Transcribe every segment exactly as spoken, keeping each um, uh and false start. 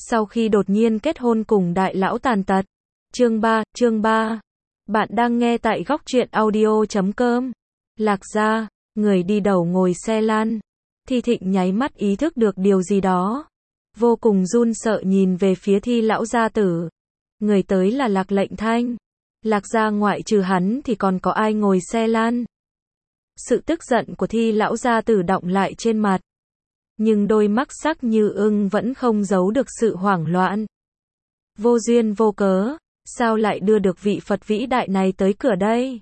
Sau khi đột nhiên kết hôn cùng đại lão tàn tật. Chương ba, chương ba. Bạn đang nghe tại góc truyện audio chấm com. Lạc gia, người đi đầu ngồi xe lăn. Thi Thịnh nháy mắt ý thức được điều gì đó. Vô cùng run sợ nhìn về phía Thi lão gia tử. Người tới là Lạc Lệnh Thanh. Lạc gia ngoại trừ hắn thì còn có ai ngồi xe lăn. Sự tức giận của Thi lão gia tử đọng lại trên mặt. Nhưng đôi mắt sắc như ưng vẫn không giấu được sự hoảng loạn. Vô duyên vô cớ, sao lại đưa được vị Phật vĩ đại này tới cửa đây?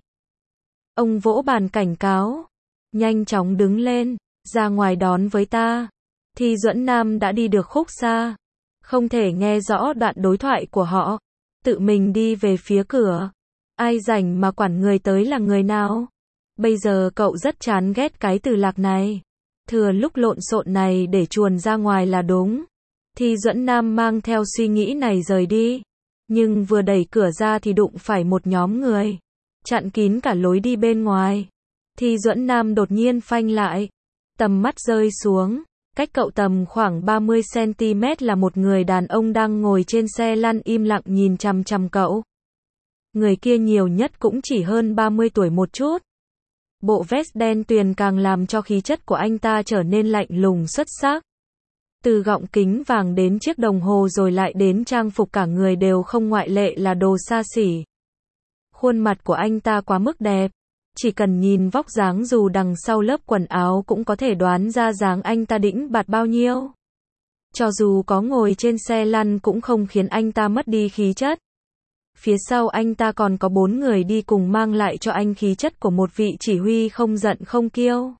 Ông vỗ bàn cảnh cáo. Nhanh chóng đứng lên, ra ngoài đón với ta. Thi Duẫn Nam đã đi được khúc xa. Không thể nghe rõ đoạn đối thoại của họ. Tự mình đi về phía cửa. Ai rảnh mà quản người tới là người nào? Bây giờ cậu rất chán ghét cái từ lạc này. Thừa lúc lộn xộn này để chuồn ra ngoài là đúng. Thi Duẫn Nam mang theo suy nghĩ này rời đi. Nhưng vừa đẩy cửa ra thì đụng phải một nhóm người. Chặn kín cả lối đi bên ngoài. Thi Duẫn Nam đột nhiên phanh lại. Tầm mắt rơi xuống. Cách cậu tầm khoảng ba mươi xăng ti mét là một người đàn ông đang ngồi trên xe lăn im lặng nhìn chằm chằm cậu. Người kia nhiều nhất cũng chỉ hơn ba mươi tuổi một chút. Bộ vest đen tuyền càng làm cho khí chất của anh ta trở nên lạnh lùng xuất sắc. Từ gọng kính vàng đến chiếc đồng hồ rồi lại đến trang phục cả người đều không ngoại lệ là đồ xa xỉ. Khuôn mặt của anh ta quá mức đẹp. Chỉ cần nhìn vóc dáng dù đằng sau lớp quần áo cũng có thể đoán ra dáng anh ta đĩnh bạt bao nhiêu. Cho dù có ngồi trên xe lăn cũng không khiến anh ta mất đi khí chất. Phía sau anh ta còn có bốn người đi cùng mang lại cho anh khí chất của một vị chỉ huy không giận không kiêu.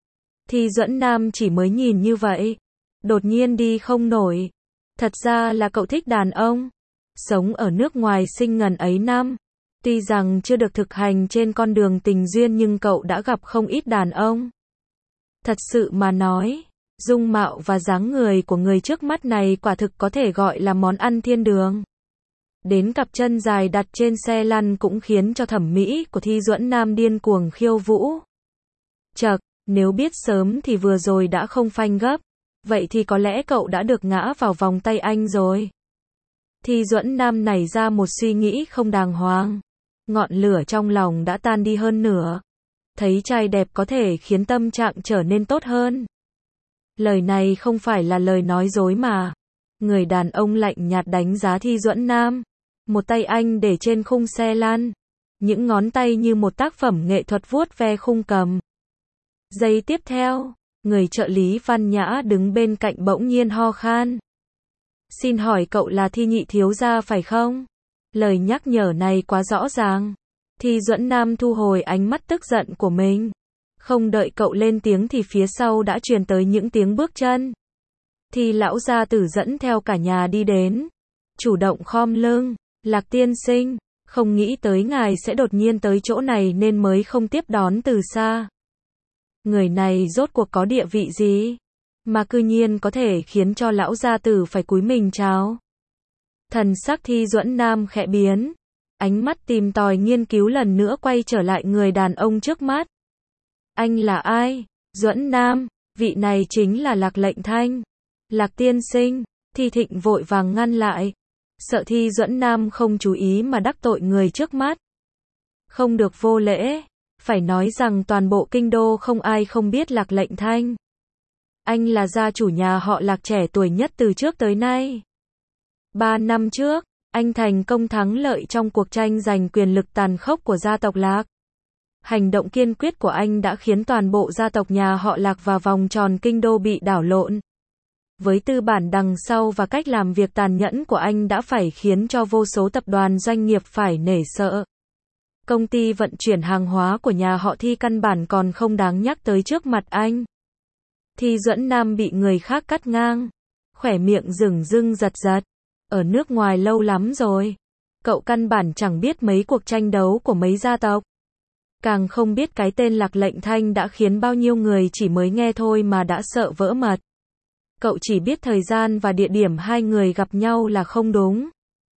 Thi Duẫn Nam chỉ mới nhìn như vậy. Đột nhiên đi không nổi. Thật ra là cậu thích đàn ông. Sống ở nước ngoài sinh ngần ấy năm. Tuy rằng chưa được thực hành trên con đường tình duyên nhưng cậu đã gặp không ít đàn ông. Thật sự mà nói, dung mạo và dáng người của người trước mắt này quả thực có thể gọi là món ăn thiên đường. Đến cặp chân dài đặt trên xe lăn cũng khiến cho thẩm mỹ của Thi Duẫn Nam điên cuồng khiêu vũ. Chậc, nếu biết sớm thì vừa rồi đã không phanh gấp. Vậy thì có lẽ cậu đã được ngã vào vòng tay anh rồi. Thi Duẫn Nam nảy ra một suy nghĩ không đàng hoàng. Ngọn lửa trong lòng đã tan đi hơn nửa. Thấy trai đẹp có thể khiến tâm trạng trở nên tốt hơn. Lời này không phải là lời nói dối mà. Người đàn ông lạnh nhạt đánh giá Thi Duẫn Nam. Một tay anh để trên khung xe lăn. Những ngón tay như một tác phẩm nghệ thuật vuốt ve khung cầm. Giây tiếp theo, người trợ lý văn nhã đứng bên cạnh bỗng nhiên ho khan. Xin hỏi cậu là Thi nhị thiếu gia phải không? Lời nhắc nhở này quá rõ ràng. Thi Duẫn Nam thu hồi ánh mắt tức giận của mình. Không đợi cậu lên tiếng thì phía sau đã truyền tới những tiếng bước chân. Thi lão gia tử dẫn theo cả nhà đi đến. Chủ động khom lưng. Lạc tiên sinh, không nghĩ tới ngài sẽ đột nhiên tới chỗ này nên mới không tiếp đón từ xa. Người này rốt cuộc có địa vị gì? Mà cư nhiên có thể khiến cho lão gia tử phải cúi mình chào. Thần sắc Thi Duẫn Nam khẽ biến. Ánh mắt tìm tòi nghiên cứu lần nữa quay trở lại người đàn ông trước mắt. Anh là ai? Duẫn Nam, vị này chính là Lạc Lệnh Thanh. Lạc tiên sinh, Thi Thịnh vội vàng ngăn lại. Sợ Thi Duẫn Nam không chú ý mà đắc tội người trước mắt. Không được vô lễ. Phải nói rằng toàn bộ kinh đô không ai không biết Lạc Lệnh Thanh. Anh là gia chủ nhà họ Lạc trẻ tuổi nhất từ trước tới nay. Ba năm trước, anh thành công thắng lợi trong cuộc tranh giành quyền lực tàn khốc của gia tộc Lạc. Hành động kiên quyết của anh đã khiến toàn bộ gia tộc nhà họ Lạc và vòng tròn kinh đô bị đảo lộn. Với tư bản đằng sau và cách làm việc tàn nhẫn của anh đã phải khiến cho vô số tập đoàn doanh nghiệp phải nể sợ. Công ty vận chuyển hàng hóa của nhà họ Thi căn bản còn không đáng nhắc tới trước mặt anh. Thi Duẫn Nam bị người khác cắt ngang. Khỏe miệng dửng dưng giật giật. Ở nước ngoài lâu lắm rồi. Cậu căn bản chẳng biết mấy cuộc tranh đấu của mấy gia tộc. Càng không biết cái tên Lạc Lệnh Thanh đã khiến bao nhiêu người chỉ mới nghe thôi mà đã sợ vỡ mật. Cậu chỉ biết thời gian và địa điểm hai người gặp nhau là không đúng.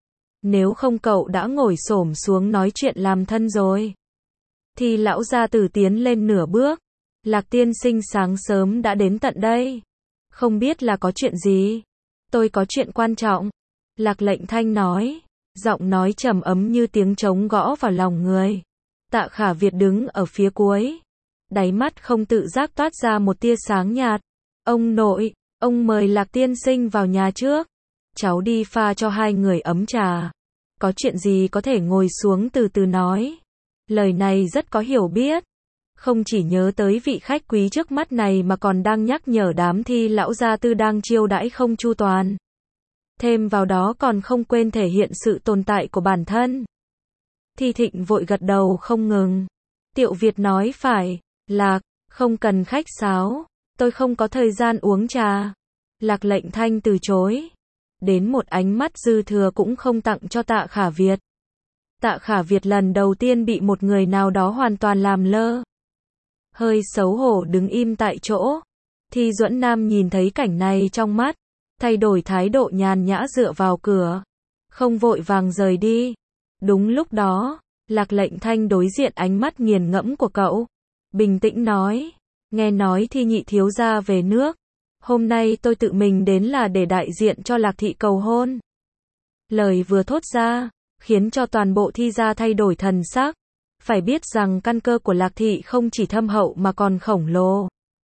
Nếu không cậu đã ngồi xổm xuống nói chuyện làm thân rồi. Thì lão gia tử tiến lên nửa bước. Lạc tiên sinh sáng sớm đã đến tận đây. Không biết là có chuyện gì. Tôi có chuyện quan trọng. Lạc Lệnh Thanh nói. Giọng nói trầm ấm như tiếng trống gõ vào lòng người. Tạ Khả Việt đứng ở phía cuối. Đáy mắt không tự giác toát ra một tia sáng nhạt. Ông nội, ông mời Lạc tiên sinh vào nhà trước. Cháu đi pha cho hai người ấm trà. Có chuyện gì có thể ngồi xuống từ từ nói. Lời này rất có hiểu biết. Không chỉ nhớ tới vị khách quý trước mắt này mà còn đang nhắc nhở đám thi lão gia tư đang chiêu đãi không chu toàn. Thêm vào đó còn không quên thể hiện sự tồn tại của bản thân. Thi Thịnh vội gật đầu không ngừng. Tiệu Việt nói phải, Lạc, không cần khách sáo, tôi không có thời gian uống trà. Lạc Lệnh Thanh từ chối. Đến một ánh mắt dư thừa cũng không tặng cho Tạ Khả Việt. Tạ Khả Việt lần đầu tiên bị một người nào đó hoàn toàn làm lơ. Hơi xấu hổ đứng im tại chỗ. Thi Duẫn Nam nhìn thấy cảnh này trong mắt, thay đổi thái độ nhàn nhã dựa vào cửa, không vội vàng rời đi. Đúng lúc đó, Lạc Lệnh Thanh đối diện ánh mắt nghiền ngẫm của cậu, bình tĩnh nói, nghe nói Thi nhị thiếu gia về nước, hôm nay tôi tự mình đến là để đại diện cho Lạc thị cầu hôn. Lời vừa thốt ra, khiến cho toàn bộ Thi gia thay đổi thần sắc. Phải biết rằng căn cơ của Lạc thị không chỉ thâm hậu mà còn khổng lồ.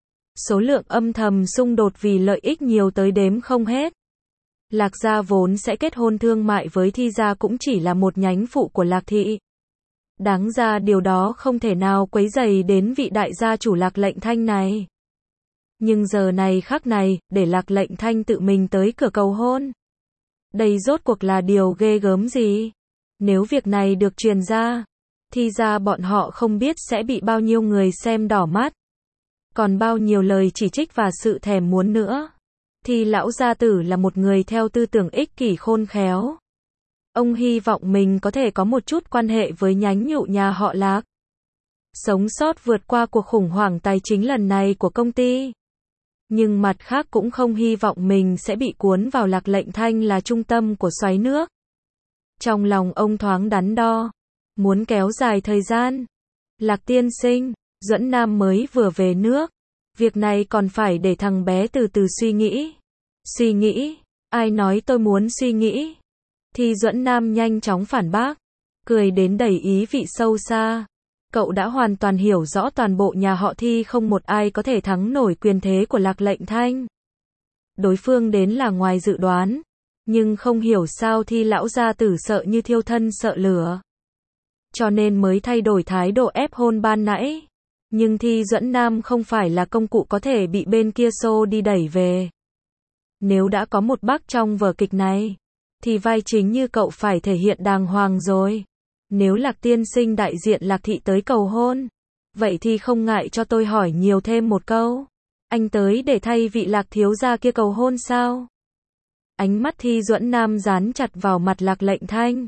Số lượng âm thầm xung đột vì lợi ích nhiều tới đếm không hết. Lạc gia vốn sẽ kết hôn thương mại với Thi gia cũng chỉ là một nhánh phụ của Lạc thị. Đáng ra điều đó không thể nào quấy rầy đến vị đại gia chủ Lạc Lệnh Thanh này. Nhưng giờ này khắc này, để Lạc Lệnh Thanh tự mình tới cửa cầu hôn. Đây rốt cuộc là điều ghê gớm gì? Nếu việc này được truyền ra, Thi ra bọn họ không biết sẽ bị bao nhiêu người xem đỏ mắt. Còn bao nhiêu lời chỉ trích và sự thèm muốn nữa. Thi lão gia tử là một người theo tư tưởng ích kỷ khôn khéo. Ông hy vọng mình có thể có một chút quan hệ với nhánh nhụ nhà họ Lạc. Sống sót vượt qua cuộc khủng hoảng tài chính lần này của công ty. Nhưng mặt khác cũng không hy vọng mình sẽ bị cuốn vào Lạc Lệnh Thanh là trung tâm của xoáy nước. Trong lòng ông thoáng đắn đo. Muốn kéo dài thời gian. Lạc tiên sinh, Duẫn Nam mới vừa về nước. Việc này còn phải để thằng bé từ từ suy nghĩ. Suy nghĩ? Ai nói tôi muốn suy nghĩ? Thì Duẫn Nam nhanh chóng phản bác. Cười đến đầy ý vị sâu xa. Cậu đã hoàn toàn hiểu rõ toàn bộ nhà họ Thi không một ai có thể thắng nổi quyền thế của Lạc Lệnh Thanh. Đối phương đến là ngoài dự đoán. Nhưng không hiểu sao Thi lão gia tử sợ như thiêu thân sợ lửa. Cho nên mới thay đổi thái độ ép hôn ban nãy. Nhưng Thi Duẫn Nam không phải là công cụ có thể bị bên kia xô đi đẩy về. Nếu đã có một bác trong vở kịch này, thì vai chính như cậu phải thể hiện đàng hoàng rồi. Nếu Lạc tiên sinh đại diện Lạc thị tới cầu hôn, vậy thì không ngại cho tôi hỏi nhiều thêm một câu. Anh tới để thay vị Lạc thiếu gia kia cầu hôn sao? Ánh mắt Thi Duẫn Nam dán chặt vào mặt Lạc Lệnh Thanh.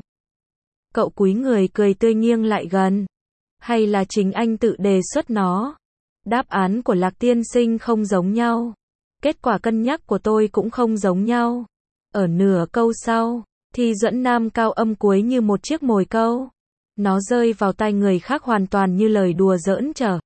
Cậu cúi người cười tươi nghiêng lại gần. Hay là chính anh tự đề xuất nó? Đáp án của Lạc tiên sinh không giống nhau. Kết quả cân nhắc của tôi cũng không giống nhau. Ở nửa câu sau, Thi Duẫn Nam cao âm cuối như một chiếc mồi câu. Nó rơi vào tai người khác hoàn toàn như lời đùa giỡn trở.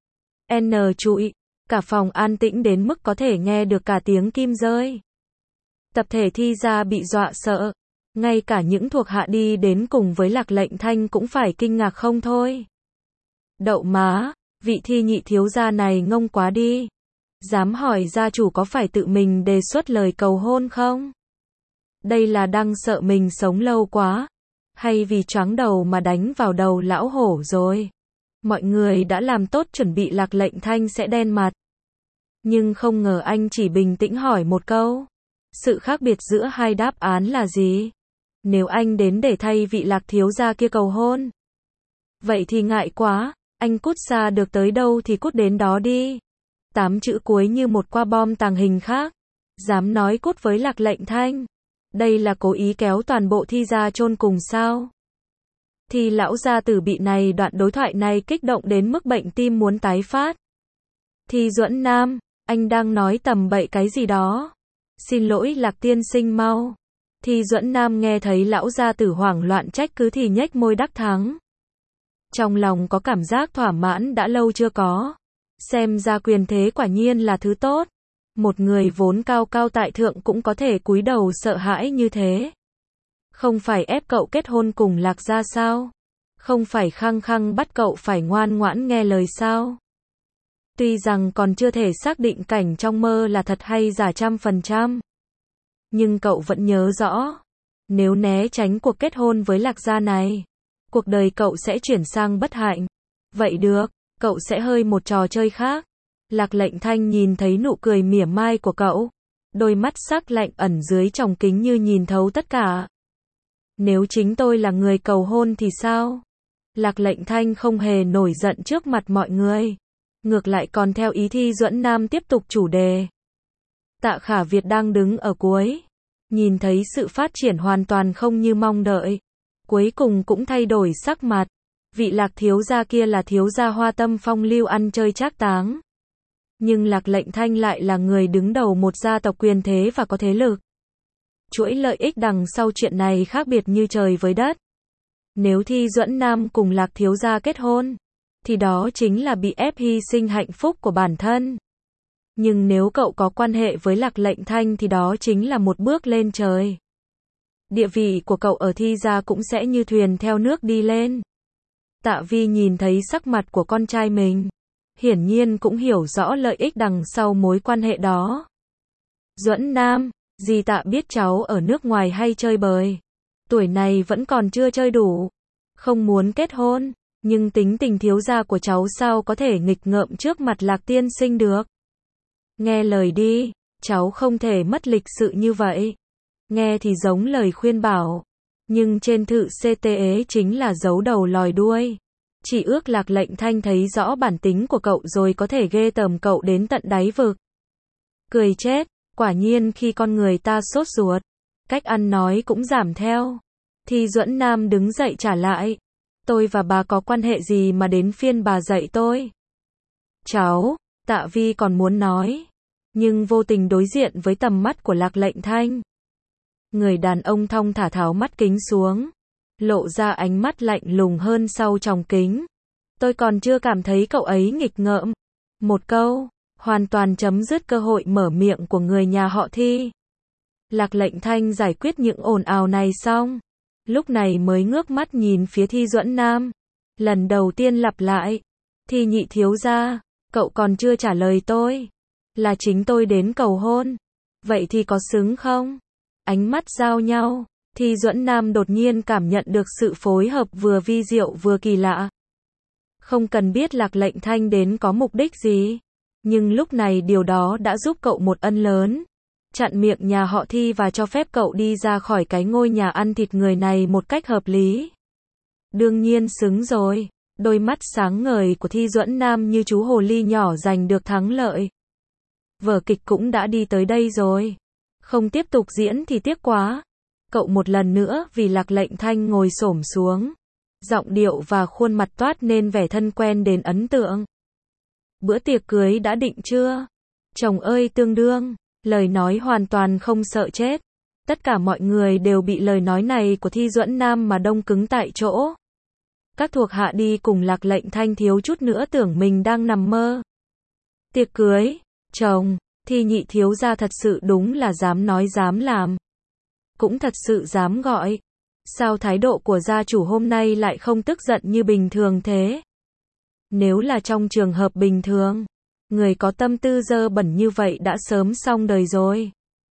N trụi. Cả phòng an tĩnh đến mức có thể nghe được cả tiếng kim rơi. Tập thể Thi gia bị dọa sợ. Ngay cả những thuộc hạ đi đến cùng với Lạc Lệnh Thanh cũng phải kinh ngạc không thôi. Đậu má, vị Thi nhị thiếu gia này ngông quá đi. Dám hỏi gia chủ có phải tự mình đề xuất lời cầu hôn không? Đây là đang sợ mình sống lâu quá. Hay vì choáng đầu mà đánh vào đầu lão hổ rồi. Mọi người đã làm tốt chuẩn bị Lạc Lệnh Thanh sẽ đen mặt. Nhưng không ngờ anh chỉ bình tĩnh hỏi một câu. Sự khác biệt giữa hai đáp án là gì? Nếu anh đến để thay vị Lạc thiếu gia kia cầu hôn, vậy thì ngại quá, anh cút xa được tới đâu thì cút đến đó đi. Tám chữ cuối như một quả bom tàng hình khác. Dám nói cút với Lạc Lệnh Thanh. Đây là cố ý kéo toàn bộ Thi gia chôn cùng sao? Thì lão gia tử bị này đoạn đối thoại này kích động đến mức bệnh tim muốn tái phát. Thi Duẫn Nam, anh đang nói tầm bậy cái gì đó? Xin lỗi Lạc tiên sinh mau. Thi Duẫn Nam nghe thấy lão gia tử hoảng loạn trách cứ thì nhếch môi đắc thắng. Trong lòng có cảm giác thỏa mãn đã lâu chưa có. Xem ra quyền thế quả nhiên là thứ tốt. Một người vốn cao cao tại thượng cũng có thể cúi đầu sợ hãi như thế. Không phải ép cậu kết hôn cùng Lạc Gia sao? Không phải khăng khăng bắt cậu phải ngoan ngoãn nghe lời sao? Tuy rằng còn chưa thể xác định cảnh trong mơ là thật hay giả trăm phần trăm. Nhưng cậu vẫn nhớ rõ. Nếu né tránh cuộc kết hôn với Lạc Gia này, cuộc đời cậu sẽ chuyển sang bất hạnh. Vậy được, cậu sẽ hơi một trò chơi khác. Lạc Lệnh Thanh nhìn thấy nụ cười mỉa mai của cậu. Đôi mắt sắc lạnh ẩn dưới tròng kính như nhìn thấu tất cả. Nếu chính tôi là người cầu hôn thì sao? Lạc Lệnh Thanh không hề nổi giận trước mặt mọi người. Ngược lại còn theo ý Thi Duẫn Nam tiếp tục chủ đề. Tạ Khả Việt đang đứng ở cuối. Nhìn thấy sự phát triển hoàn toàn không như mong đợi. Cuối cùng cũng thay đổi sắc mặt. Vị Lạc thiếu gia kia là thiếu gia hoa tâm phong lưu ăn chơi trác táng. Nhưng Lạc Lệnh Thanh lại là người đứng đầu một gia tộc quyền thế và có thế lực. Chuỗi lợi ích đằng sau chuyện này khác biệt như trời với đất. Nếu Thi Duẫn Nam cùng Lạc thiếu gia kết hôn, thì đó chính là bị ép hy sinh hạnh phúc của bản thân. Nhưng nếu cậu có quan hệ với Lạc Lệnh Thanh thì đó chính là một bước lên trời. Địa vị của cậu ở Thi gia cũng sẽ như thuyền theo nước đi lên. Tạ Vi nhìn thấy sắc mặt của con trai mình, hiển nhiên cũng hiểu rõ lợi ích đằng sau mối quan hệ đó. Duẫn Nam, dì Tạ biết cháu ở nước ngoài hay chơi bời. Tuổi này vẫn còn chưa chơi đủ. Không muốn kết hôn, nhưng tính tình thiếu gia của cháu sao có thể nghịch ngợm trước mặt Lạc tiên sinh được. Nghe lời đi, cháu không thể mất lịch sự như vậy. Nghe thì giống lời khuyên bảo, nhưng trên thực tế chính là giấu đầu lòi đuôi. Chỉ ước Lạc Lệnh Thanh thấy rõ bản tính của cậu rồi có thể ghê tởm cậu đến tận đáy vực. Cười chết, quả nhiên khi con người ta sốt ruột, cách ăn nói cũng giảm theo. Thi Duẫn Nam đứng dậy trả lại. Tôi và bà có quan hệ gì mà đến phiên bà dạy tôi? Cháu, Tạ Vi còn muốn nói, nhưng vô tình đối diện với tầm mắt của Lạc Lệnh Thanh. Người đàn ông thong thả tháo mắt kính xuống, lộ ra ánh mắt lạnh lùng hơn sau tròng kính. Tôi còn chưa cảm thấy cậu ấy nghịch ngợm. Một câu, hoàn toàn chấm dứt cơ hội mở miệng của người nhà họ Thi. Lạc Lệnh Thanh giải quyết những ồn ào này xong, lúc này mới ngước mắt nhìn phía Thi Duẫn Nam. Lần đầu tiên lặp lại. Thi nhị thiếu gia, cậu còn chưa trả lời tôi. Là chính tôi đến cầu hôn. Vậy thì có xứng không? Ánh mắt giao nhau. Thi Duẫn Nam đột nhiên cảm nhận được sự phối hợp vừa vi diệu vừa kỳ lạ. Không cần biết Lạc Lệnh Thanh đến có mục đích gì. Nhưng lúc này điều đó đã giúp cậu một ân lớn. Chặn miệng nhà họ Thi và cho phép cậu đi ra khỏi cái ngôi nhà ăn thịt người này một cách hợp lý. Đương nhiên xứng rồi. Đôi mắt sáng ngời của Thi Duẫn Nam như chú hồ ly nhỏ giành được thắng lợi. Vở kịch cũng đã đi tới đây rồi. Không tiếp tục diễn thì tiếc quá. Cậu một lần nữa vì Lạc Lệnh Thanh ngồi xổm xuống. Giọng điệu và khuôn mặt toát nên vẻ thân quen đến ấn tượng. Bữa tiệc cưới đã định chưa? Chồng ơi tương đương. Lời nói hoàn toàn không sợ chết. Tất cả mọi người đều bị lời nói này của Thi Duẫn Nam mà đông cứng tại chỗ. Các thuộc hạ đi cùng Lạc Lệnh Thanh thiếu chút nữa tưởng mình đang nằm mơ. Tiệc cưới, chồng, Thi nhị thiếu gia thật sự đúng là dám nói dám làm. Cũng thật sự dám gọi. Sao thái độ của gia chủ hôm nay lại không tức giận như bình thường thế? Nếu là trong trường hợp bình thường, người có tâm tư dơ bẩn như vậy đã sớm xong đời rồi.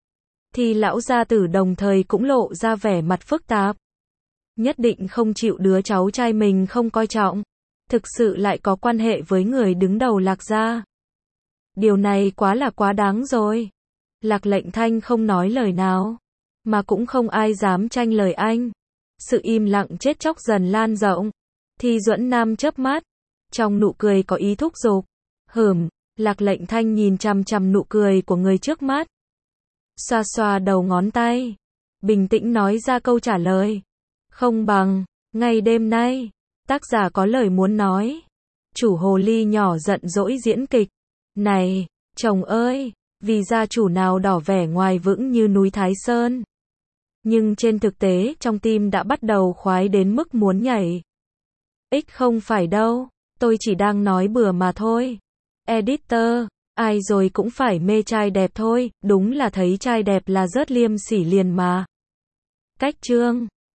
Thì lão gia tử đồng thời cũng lộ ra vẻ mặt phức tạp. Nhất định không chịu đứa cháu trai mình không coi trọng. Thực sự lại có quan hệ với người đứng đầu Lạc gia. Điều này quá là quá đáng rồi. Lạc Lệnh Thanh không nói lời nào. Mà cũng không ai dám tranh lời anh. Sự im lặng chết chóc dần lan rộng. Thi Duẫn Nam chớp mắt. Trong nụ cười có ý thúc giục. Hửm, Lạc Lệnh Thanh nhìn chằm chằm nụ cười của người trước mắt. Xoa xoa đầu ngón tay. Bình tĩnh nói ra câu trả lời. Không bằng, ngày đêm nay, tác giả có lời muốn nói. Chủ hồ ly nhỏ giận dỗi diễn kịch. Này, chồng ơi, vì gia chủ nào đỏ vẻ ngoài vững như núi Thái Sơn. Nhưng trên thực tế trong tim đã bắt đầu khoái đến mức muốn nhảy. Ích không phải đâu, tôi chỉ đang nói bừa mà thôi. Editor Ai rồi cũng phải mê trai đẹp thôi, đúng là thấy trai đẹp là rớt liêm sỉ liền mà. Cách chương